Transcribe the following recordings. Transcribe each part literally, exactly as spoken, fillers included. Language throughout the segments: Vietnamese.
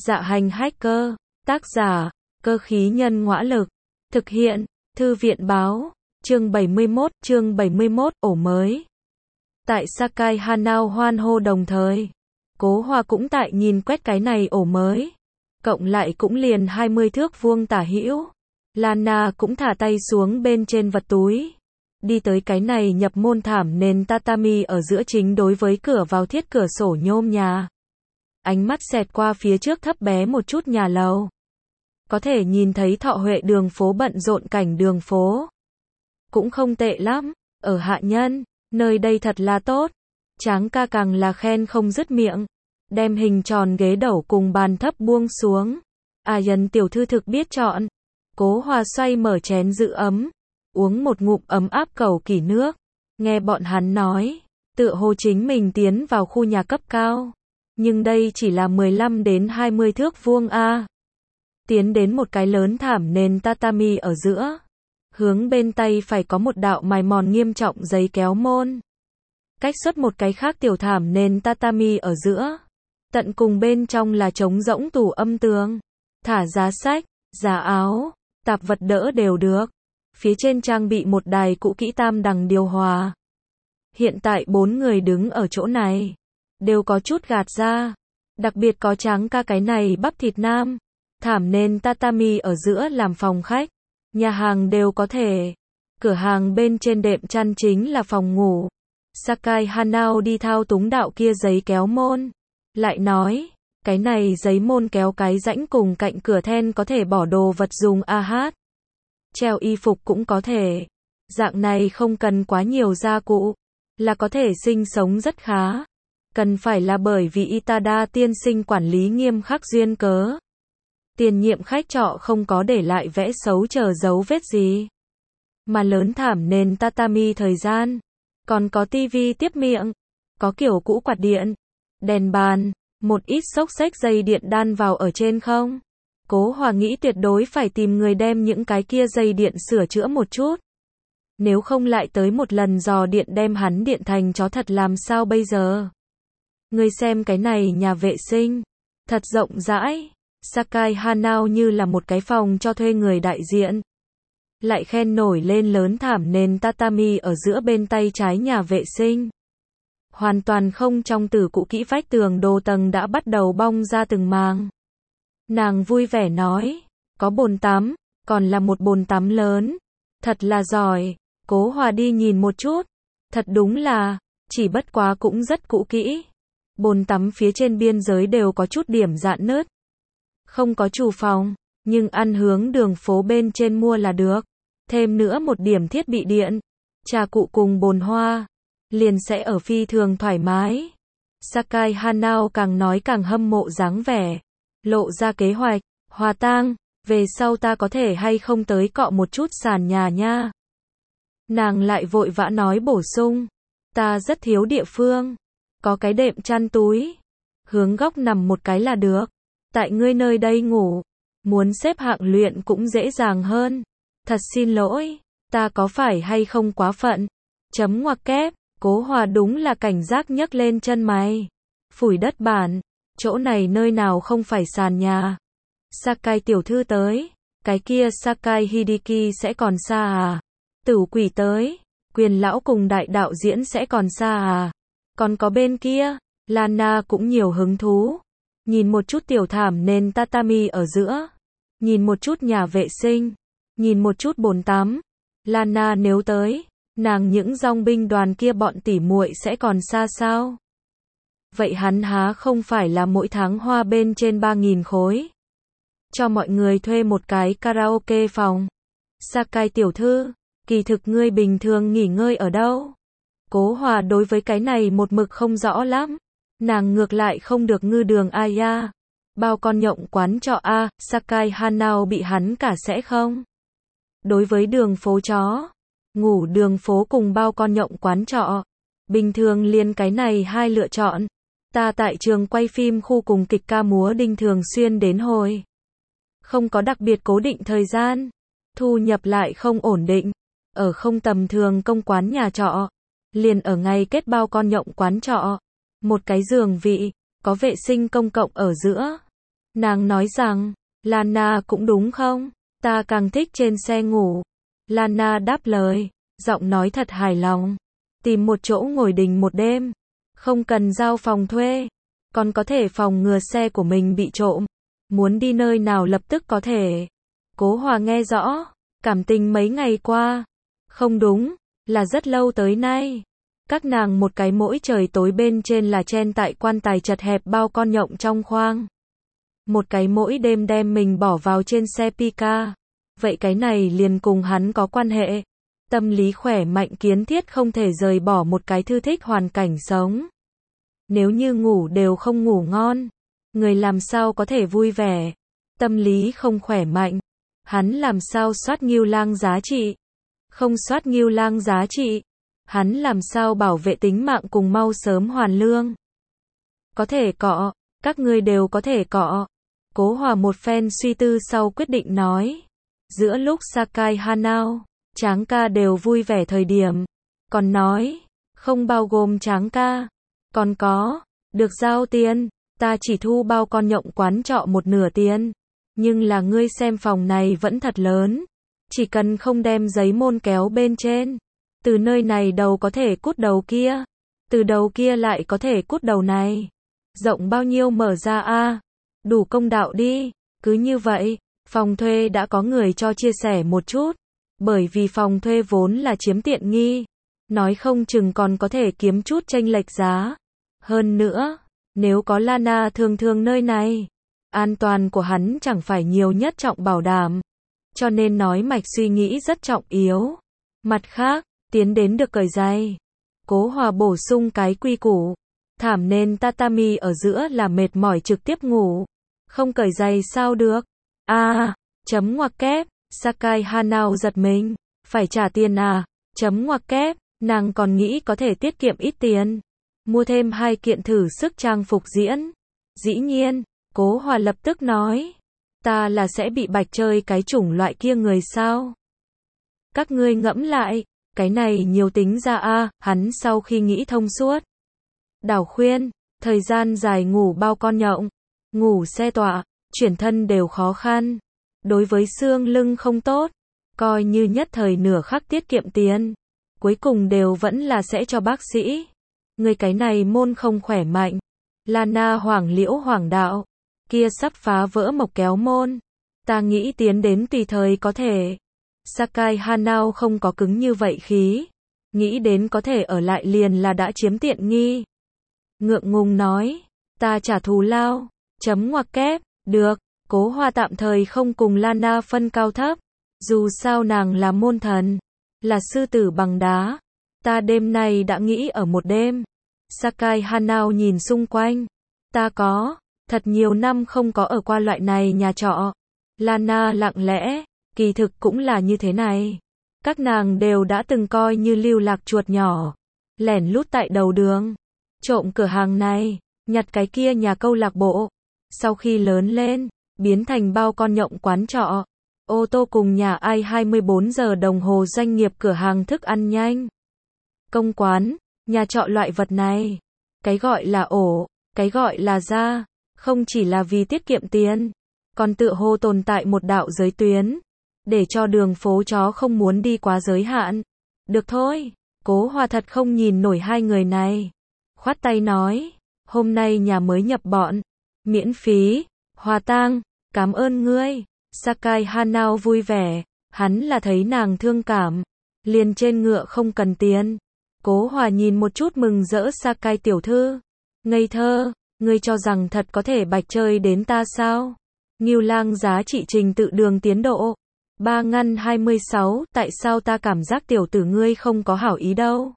Dạ hành hacker, tác giả, cơ khí nhân ngõa lực, thực hiện, thư viện báo, chương bảy mươi mốt, chương bảy mươi mốt, ổ mới. Tại Sakai Hanao hoan hô đồng thời, Cố Hoa cũng tại nhìn quét cái này ổ mới, cộng lại cũng liền hai mươi thước vuông tả hữu. Lana cũng thả tay xuống bên trên vật túi, đi tới cái này nhập môn thảm nền tatami ở giữa chính đối với cửa vào thiết cửa sổ nhôm nhà. Ánh mắt xẹt qua phía trước thấp bé một chút nhà lầu. Có thể nhìn thấy Thọ Huệ đường phố bận rộn cảnh đường phố. Cũng không tệ lắm, ở hạ nhân, nơi đây thật là tốt. Tráng ca càng là khen không dứt miệng. Đem hình tròn ghế đẩu cùng bàn thấp buông xuống. À dần tiểu thư thực biết chọn. Cố Hoa xoay mở chén giữ ấm. Uống một ngụm ấm áp cầu kỳ nước. Nghe bọn hắn nói, tựa hồ chính mình tiến vào khu nhà cấp cao. Nhưng đây chỉ là mười lăm đến hai mươi thước vuông a. Tiến đến một cái lớn thảm nền tatami ở giữa. Hướng bên tay phải có một đạo mài mòn nghiêm trọng giấy kéo môn. Cách xuất một cái khác tiểu thảm nền tatami ở giữa. Tận cùng bên trong là trống rỗng tủ âm tường. Thả giá sách, giá áo, tạp vật đỡ đều được. Phía trên trang bị một đài cũ kỹ tam đằng điều hòa. Hiện tại bốn người đứng ở chỗ này. Đều có chút gạt ra. Đặc biệt có Tráng ca cái này bắp thịt nam. Thảm nền tatami ở giữa làm phòng khách. Nhà hàng đều có thể. Cửa hàng bên trên đệm chăn chính là phòng ngủ. Sakai Hanao đi thao túng đạo kia giấy kéo môn. Lại nói, cái này giấy môn kéo cái rãnh cùng cạnh cửa then có thể bỏ đồ vật dùng a hát. Treo y phục cũng có thể. Dạng này không cần quá nhiều gia cụ. Là có thể sinh sống rất khá. Cần phải là bởi vì Itada tiên sinh quản lý nghiêm khắc duyên cớ. Tiền nhiệm khách trọ không có để lại vẽ xấu chờ dấu vết gì. Mà lớn thảm nền tatami thời gian. Còn có tivi tiếp miệng. Có kiểu cũ quạt điện. Đèn bàn. Một ít xốc xếch dây điện đan vào ở trên không. Cố Hòa nghĩ tuyệt đối phải tìm người đem những cái kia dây điện sửa chữa một chút. Nếu không lại tới một lần dò điện đem hắn điện thành chó thật làm sao bây giờ. Người xem cái này nhà vệ sinh. Thật rộng rãi. Sakai Hanao như là một cái phòng cho thuê người đại diện. Lại khen nổi lên lớn thảm nền tatami ở giữa bên tay trái nhà vệ sinh. Hoàn toàn không trong từ cũ kỹ vách tường đồ tầng đã bắt đầu bong ra từng màng. Nàng vui vẻ nói, có bồn tắm, còn là một bồn tắm lớn. Thật là giỏi. Cố Hòa đi nhìn một chút. Thật đúng là, chỉ bất quá cũng rất cũ kỹ. Bồn tắm phía trên biên giới đều có chút điểm rạn nứt. Không có chủ phòng, nhưng ăn hướng đường phố bên trên mua là được. Thêm nữa một điểm thiết bị điện, trà cụ cùng bồn hoa, liền sẽ ở phi thường thoải mái. Sakai Hanao càng nói càng hâm mộ dáng vẻ, lộ ra kế hoạch, Hòa tang, về sau ta có thể hay không tới cọ một chút sàn nhà nha. Nàng lại vội vã nói bổ sung, ta rất thiếu địa phương, có cái đệm chăn túi, hướng góc nằm một cái là được. Tại ngươi nơi đây ngủ, muốn xếp hạng luyện cũng dễ dàng hơn. Thật xin lỗi, ta có phải hay không quá phận? Chấm ngoặc kép, Cố Hòa đúng là cảnh giác nhấc lên chân mày. Phủi đất bản, chỗ này nơi nào không phải sàn nhà. Sakai tiểu thư tới, cái kia Sakai Hideki sẽ còn xa à? Tử quỷ tới, Quyền lão cùng đại đạo diễn sẽ còn xa à? Còn có bên kia, Lana cũng nhiều hứng thú. Nhìn một chút tiểu thảm nền tatami ở giữa. Nhìn một chút nhà vệ sinh. Nhìn một chút bồn tắm. Lana nếu tới, nàng những dòng binh đoàn kia bọn tỉ muội sẽ còn xa sao? Vậy hắn há không phải là mỗi tháng hoa bên trên ba nghìn khối. Cho mọi người thuê một cái karaoke phòng. Sakai tiểu thư, kỳ thực ngươi bình thường nghỉ ngơi ở đâu? Cố Hòa đối với cái này một mực không rõ lắm. Nàng ngược lại không được ngư đường Aya. Bao con nhộng quán trọ A, Sakai Hanao bị hắn cả sẽ không? Đối với đường phố chó, ngủ đường phố cùng bao con nhộng quán trọ. Bình thường liền cái này hai lựa chọn. Ta tại trường quay phim khu cùng kịch ca múa đinh thường xuyên đến hồi. Không có đặc biệt cố định thời gian. Thu nhập lại không ổn định. Ở không tầm thường công quán nhà trọ. Liền ở ngay kết bao con nhộng quán trọ. Một cái giường vị, có vệ sinh công cộng ở giữa. Nàng nói rằng, Lana cũng đúng không? Ta càng thích trên xe ngủ. Lana đáp lời, giọng nói thật hài lòng. Tìm một chỗ ngồi đình một đêm. Không cần giao phòng thuê. Còn có thể phòng ngừa xe của mình bị trộm. Muốn đi nơi nào lập tức có thể. Cố Hòa nghe rõ. Cảm tình mấy ngày qua. Không đúng, là rất lâu tới nay. Các nàng một cái mỗi trời tối bên trên là chen tại quan tài chật hẹp bao con nhộng trong khoang. Một cái mỗi đêm đem mình bỏ vào trên xe Pika. Vậy cái này liền cùng hắn có quan hệ. Tâm lý khỏe mạnh kiến thiết không thể rời bỏ một cái thư thích hoàn cảnh sống. Nếu như ngủ đều không ngủ ngon, người làm sao có thể vui vẻ. Tâm lý không khỏe mạnh, hắn làm sao soát Ngưu Lang giá trị. Không soát Ngưu Lang giá trị, hắn làm sao bảo vệ tính mạng cùng mau sớm hoàn lương. Có thể cọ, các ngươi đều có thể cọ. Cố Hòa một phen suy tư sau quyết định nói. Giữa lúc Sakai Hanao, Tráng ca đều vui vẻ thời điểm. Còn nói, không bao gồm Tráng ca. Còn có, được giao tiền, ta chỉ thu bao con nhộng quán trọ một nửa tiền. Nhưng là ngươi xem phòng này vẫn thật lớn. Chỉ cần không đem giấy môn kéo bên trên. Từ nơi này đầu có thể cút đầu kia. Từ đầu kia lại có thể cút đầu này. Rộng bao nhiêu mở ra a? Đủ công đạo đi. Cứ như vậy, phòng thuê đã có người cho chia sẻ một chút. Bởi vì phòng thuê vốn là chiếm tiện nghi. Nói không chừng còn có thể kiếm chút chênh lệch giá. Hơn nữa, nếu có Lana thường thường nơi này, an toàn của hắn chẳng phải nhiều nhất trọng bảo đảm. Cho nên nói mạch suy nghĩ rất trọng yếu. Mặt khác, tiến đến được cởi giày. Cố Hòa bổ sung cái quy củ. Thảm nền tatami ở giữa là mệt mỏi trực tiếp ngủ. Không cởi giày sao được. À, chấm ngoặc kép. Sakai Hanao giật mình. Phải trả tiền à? Chấm ngoặc kép. Nàng còn nghĩ có thể tiết kiệm ít tiền. Mua thêm hai kiện thử sức trang phục diễn. Dĩ nhiên, Cố Hòa lập tức nói. Ta là sẽ bị bạch chơi cái chủng loại kia người sao? Các ngươi ngẫm lại, cái này nhiều tính ra a. À, hắn sau khi nghĩ thông suốt. Đảo khuyên, thời gian dài ngủ bao con nhộng, ngủ xe tọa, chuyển thân đều khó khăn. Đối với xương lưng không tốt, coi như nhất thời nửa khắc tiết kiệm tiền. Cuối cùng đều vẫn là sẽ cho bác sĩ. Người cái này môn không khỏe mạnh. Lana Hoàng Liễu Hoàng đạo. Kia sắp phá vỡ mộc kéo môn. Ta nghĩ tiến đến tùy thời có thể. Sakai Hanao không có cứng như vậy khí. Nghĩ đến có thể ở lại liền là đã chiếm tiện nghi. Ngượng ngùng nói. Ta trả thù lao. Chấm ngoặc kép. Được. Cố Hòa tạm thời không cùng Lana phân cao thấp. Dù sao nàng là môn thần. Là sư tử bằng đá. Ta đêm nay đã nghĩ ở một đêm. Sakai Hanao nhìn xung quanh. Ta có. Thật nhiều năm không có ở qua loại này nhà trọ. Lana lặng lẽ. Kỳ thực cũng là như thế này. Các nàng đều đã từng coi như lưu lạc chuột nhỏ. Lẻn lút tại đầu đường. Trộm cửa hàng này. Nhặt cái kia nhà câu lạc bộ. Sau khi lớn lên. Biến thành bao con nhộng quán trọ. Ô tô cùng nhà ai hai mươi bốn giờ đồng hồ doanh nghiệp cửa hàng thức ăn nhanh. Công quán. Nhà trọ loại vật này. Cái gọi là ổ. Cái gọi là ra. Không chỉ là vì tiết kiệm tiền. Còn tựa hồ tồn tại một đạo giới tuyến. Để cho đường phố chó không muốn đi quá giới hạn. Được thôi. Cố Hòa thật không nhìn nổi hai người này. Khoát tay nói. Hôm nay nhà mới nhập bọn. Miễn phí. Hòa tang. Cảm ơn ngươi. Sakai Hanao vui vẻ. Hắn là thấy nàng thương cảm. Liền trên ngựa không cần tiền. Cố Hòa nhìn một chút mừng rỡ Sakai tiểu thư. Ngây thơ. Ngươi cho rằng thật có thể bạch chơi đến ta sao? Ngưu Lang giá trị trình tự đường tiến độ. Ba ngăn hai mươi sáu. Tại sao ta cảm giác tiểu tử ngươi không có hảo ý đâu?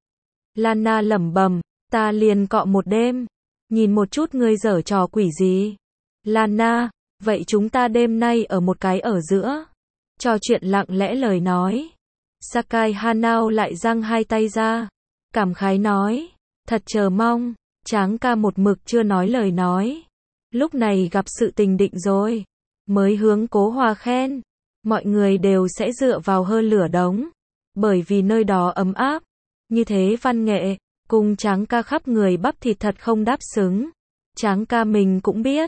Lana lẩm bẩm. Ta liền cọ một đêm. Nhìn một chút ngươi giở trò quỷ gì? Lana. Vậy chúng ta đêm nay ở một cái ở giữa. Trò chuyện lặng lẽ lời nói. Sakai Hanao lại giang hai tay ra. Cảm khái nói. Thật chờ mong. Tráng ca một mực chưa nói lời nói. Lúc này gặp sự tình định rồi. Mới hướng Cố Hòa khen. Mọi người đều sẽ dựa vào hơn lửa đống. Bởi vì nơi đó ấm áp. Như thế văn nghệ. Cùng Tráng ca khắp người bắp thịt thật không đáp xứng. Tráng ca mình cũng biết.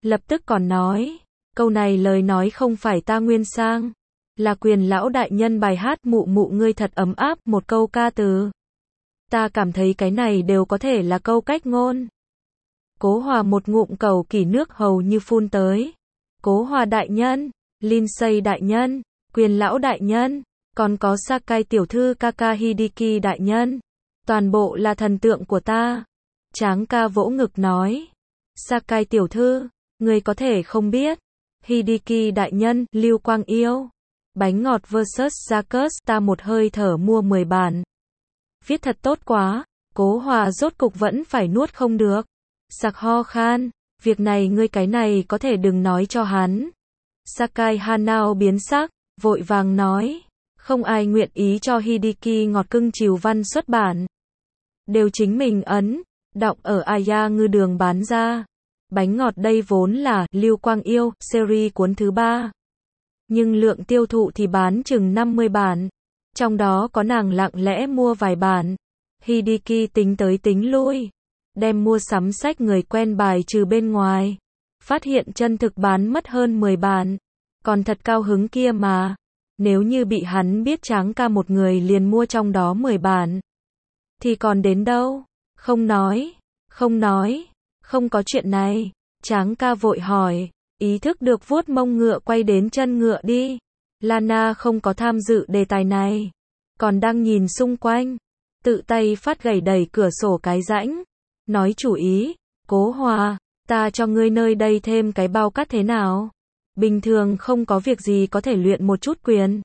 lập tức còn nói, câu này lời nói không phải ta nguyên sang, là Quyền lão đại nhân bài hát Mụ mụ ngươi thật ấm áp, một câu ca từ. Ta cảm thấy cái này đều có thể là câu cách ngôn. Cố Hòa một ngụm cầu kỳ nước hầu như phun tới. Cố Hòa đại nhân, Lindsay đại nhân, Quyền lão đại nhân, còn có Sakai tiểu thư Kaka Hideki đại nhân, toàn bộ là thần tượng của ta. Tráng ca vỗ ngực nói, Sakai tiểu thư, người có thể không biết, Hideki đại nhân, Lưu Quang yêu, bánh ngọt versus Jacques, ta một hơi thở mua mười bản. Viết thật tốt quá, Cố Hòa rốt cục vẫn phải nuốt không được. Sặc ho khan, việc này ngươi cái này có thể đừng nói cho hắn. Sakai Hanao biến sắc, vội vàng nói, không ai nguyện ý cho Hideki ngọt cưng chiều văn xuất bản. Đều chính mình ấn, đọng ở Aya ngư đường bán ra. Bánh ngọt đây vốn là Lưu Quang yêu, series cuốn thứ ba. Nhưng lượng tiêu thụ thì bán chừng năm mươi bản. Trong đó có nàng lặng lẽ mua vài bản. Hideki tính tới tính lui. Đem mua sắm sách người quen bài trừ bên ngoài. Phát hiện chân thực bán mất hơn mười bản. Còn thật cao hứng kia mà. Nếu như bị hắn biết Tráng ca một người liền mua trong đó mười bản. Thì còn đến đâu? Không nói. Không nói. Không có chuyện này. Tráng ca vội hỏi. Ý thức được vuốt mông ngựa quay đến chân ngựa đi. Lana không có tham dự đề tài này. Còn đang nhìn xung quanh. Tự tay phát gẩy đẩy cửa sổ cái rãnh. Nói chủ ý. Cố Hòa, ta cho ngươi nơi đây thêm cái bao cát thế nào? Bình thường không có việc gì có thể luyện một chút quyền.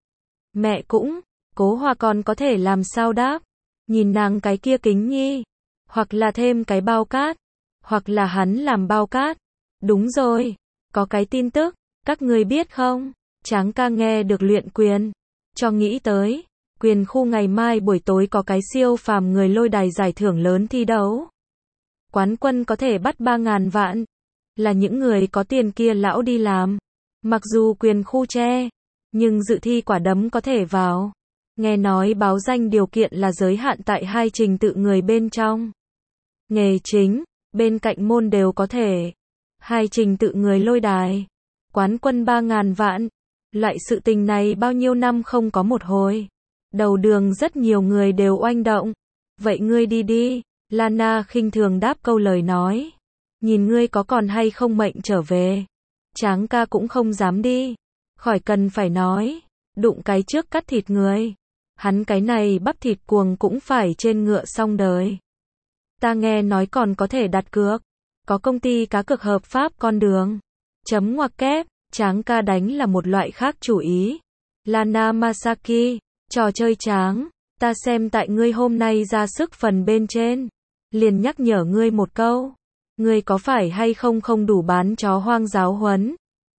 Mẹ cũng. Cố Hòa còn có thể làm sao đáp. Nhìn nàng cái kia kính nhi. Hoặc là thêm cái bao cát. Hoặc là hắn làm bao cát. Đúng rồi. Có cái tin tức. Các ngươi biết không? Tráng ca nghe được luyện quyền. Cho nghĩ tới. Quyền khu ngày mai buổi tối có cái siêu phàm người lôi đài giải thưởng lớn thi đấu. Quán quân có thể bắt ba ngàn vạn. Là những người có tiền kia lão đi làm. Mặc dù quyền khu che. Nhưng dự thi quả đấm có thể vào. Nghe nói báo danh điều kiện là giới hạn tại hai trình tự người bên trong. Nghề chính, bên cạnh môn đều có thể. Hai trình tự người lôi đài. Quán quân ba ngàn vạn. Loại sự tình này bao nhiêu năm không có một hồi. Đầu đường rất nhiều người đều oanh động. Vậy ngươi đi đi. Lana khinh thường đáp câu lời nói. Nhìn ngươi có còn hay không mệnh trở về. Tráng ca cũng không dám đi. Khỏi cần phải nói. Đụng cái trước cắt thịt người. Hắn cái này bắp thịt cuồng cũng phải trên ngựa xong đời. Ta nghe nói còn có thể đặt cược. Có công ty cá cược hợp pháp con đường. Chấm ngoặc kép. Tráng ca đánh là một loại khác chủ ý. Lana Masaki. Trò chơi tráng. Ta xem tại ngươi hôm nay ra sức phần bên trên. Liền nhắc nhở ngươi một câu. Ngươi có phải hay không không đủ bán chó hoang giáo huấn.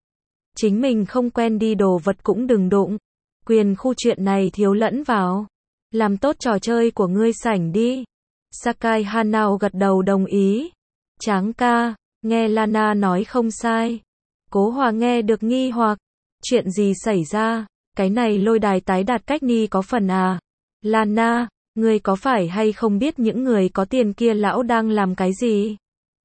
Chính mình không quen đi đồ vật cũng đừng đụng. Quyền khu chuyện này thiếu lẫn vào. Làm tốt trò chơi của ngươi sảnh đi. Sakai Hanao gật đầu đồng ý. Tráng ca, nghe Lana nói không sai. Cố Hòa nghe được nghi hoặc. Chuyện gì xảy ra? Cái này lôi đài tái đạt cách ni có phần à? Lana, ngươi có phải hay không biết những người có tiền kia lão đang làm cái gì?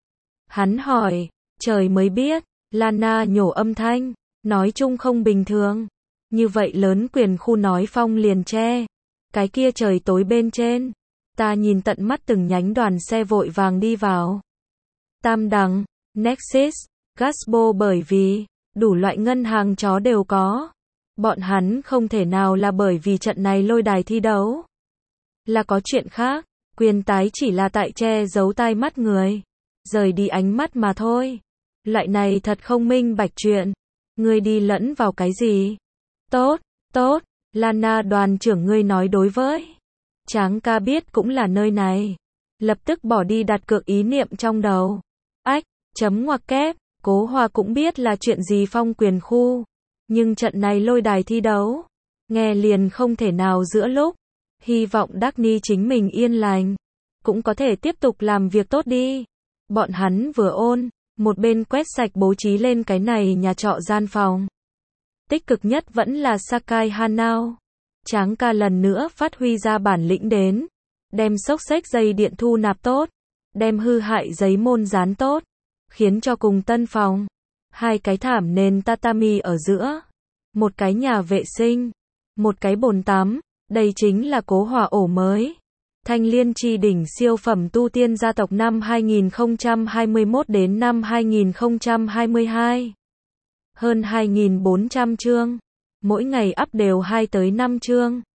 Hắn hỏi, trời mới biết. Lana nhổ âm thanh, nói chung không bình thường. Như vậy lớn quyền khu nói phong liền che. Cái kia trời tối bên trên. Ta nhìn tận mắt từng nhánh đoàn xe vội vàng đi vào. Tam Đằng, Nexus, Gasbo bởi vì, đủ loại ngân hàng chó đều có. Bọn hắn không thể nào là bởi vì trận này lôi đài thi đấu. Là có chuyện khác, quyền tái chỉ là tại che giấu tai mắt người. Rời đi ánh mắt mà thôi. Loại này thật không minh bạch chuyện. Ngươi đi lẫn vào cái gì? Tốt, tốt, Lana đoàn trưởng ngươi nói đối với. Tráng ca biết cũng là nơi này. Lập tức bỏ đi đặt cược ý niệm trong đầu. Ách, chấm ngoặc kép, Cố Hòa cũng biết là chuyện gì phong quyền khu. Nhưng trận này lôi đài thi đấu. Nghe liền không thể nào giữa lúc. Hy vọng Daphne chính mình yên lành. Cũng có thể tiếp tục làm việc tốt đi. Bọn hắn vừa ôn. Một bên quét sạch bố trí lên cái này nhà trọ gian phòng. Tích cực nhất vẫn là Sakai Hanao. Tráng ca lần nữa phát huy ra bản lĩnh đến. Đem xốc xếch dây điện thu nạp tốt. Đem hư hại giấy môn dán tốt. khiến cho cùng tân phòng. Hai cái thảm nền tatami ở giữa. Một cái nhà vệ sinh. Một cái bồn tắm. Đây chính là Cố Hòa ổ mới. Thanh Liên Chi đỉnh siêu phẩm tu tiên gia tộc năm hai nghìn không trăm hai mươi mốt đến năm hai nghìn không trăm hai mươi hai. Hơn hai nghìn bốn trăm chương. Mỗi ngày up đều hai tới năm chương.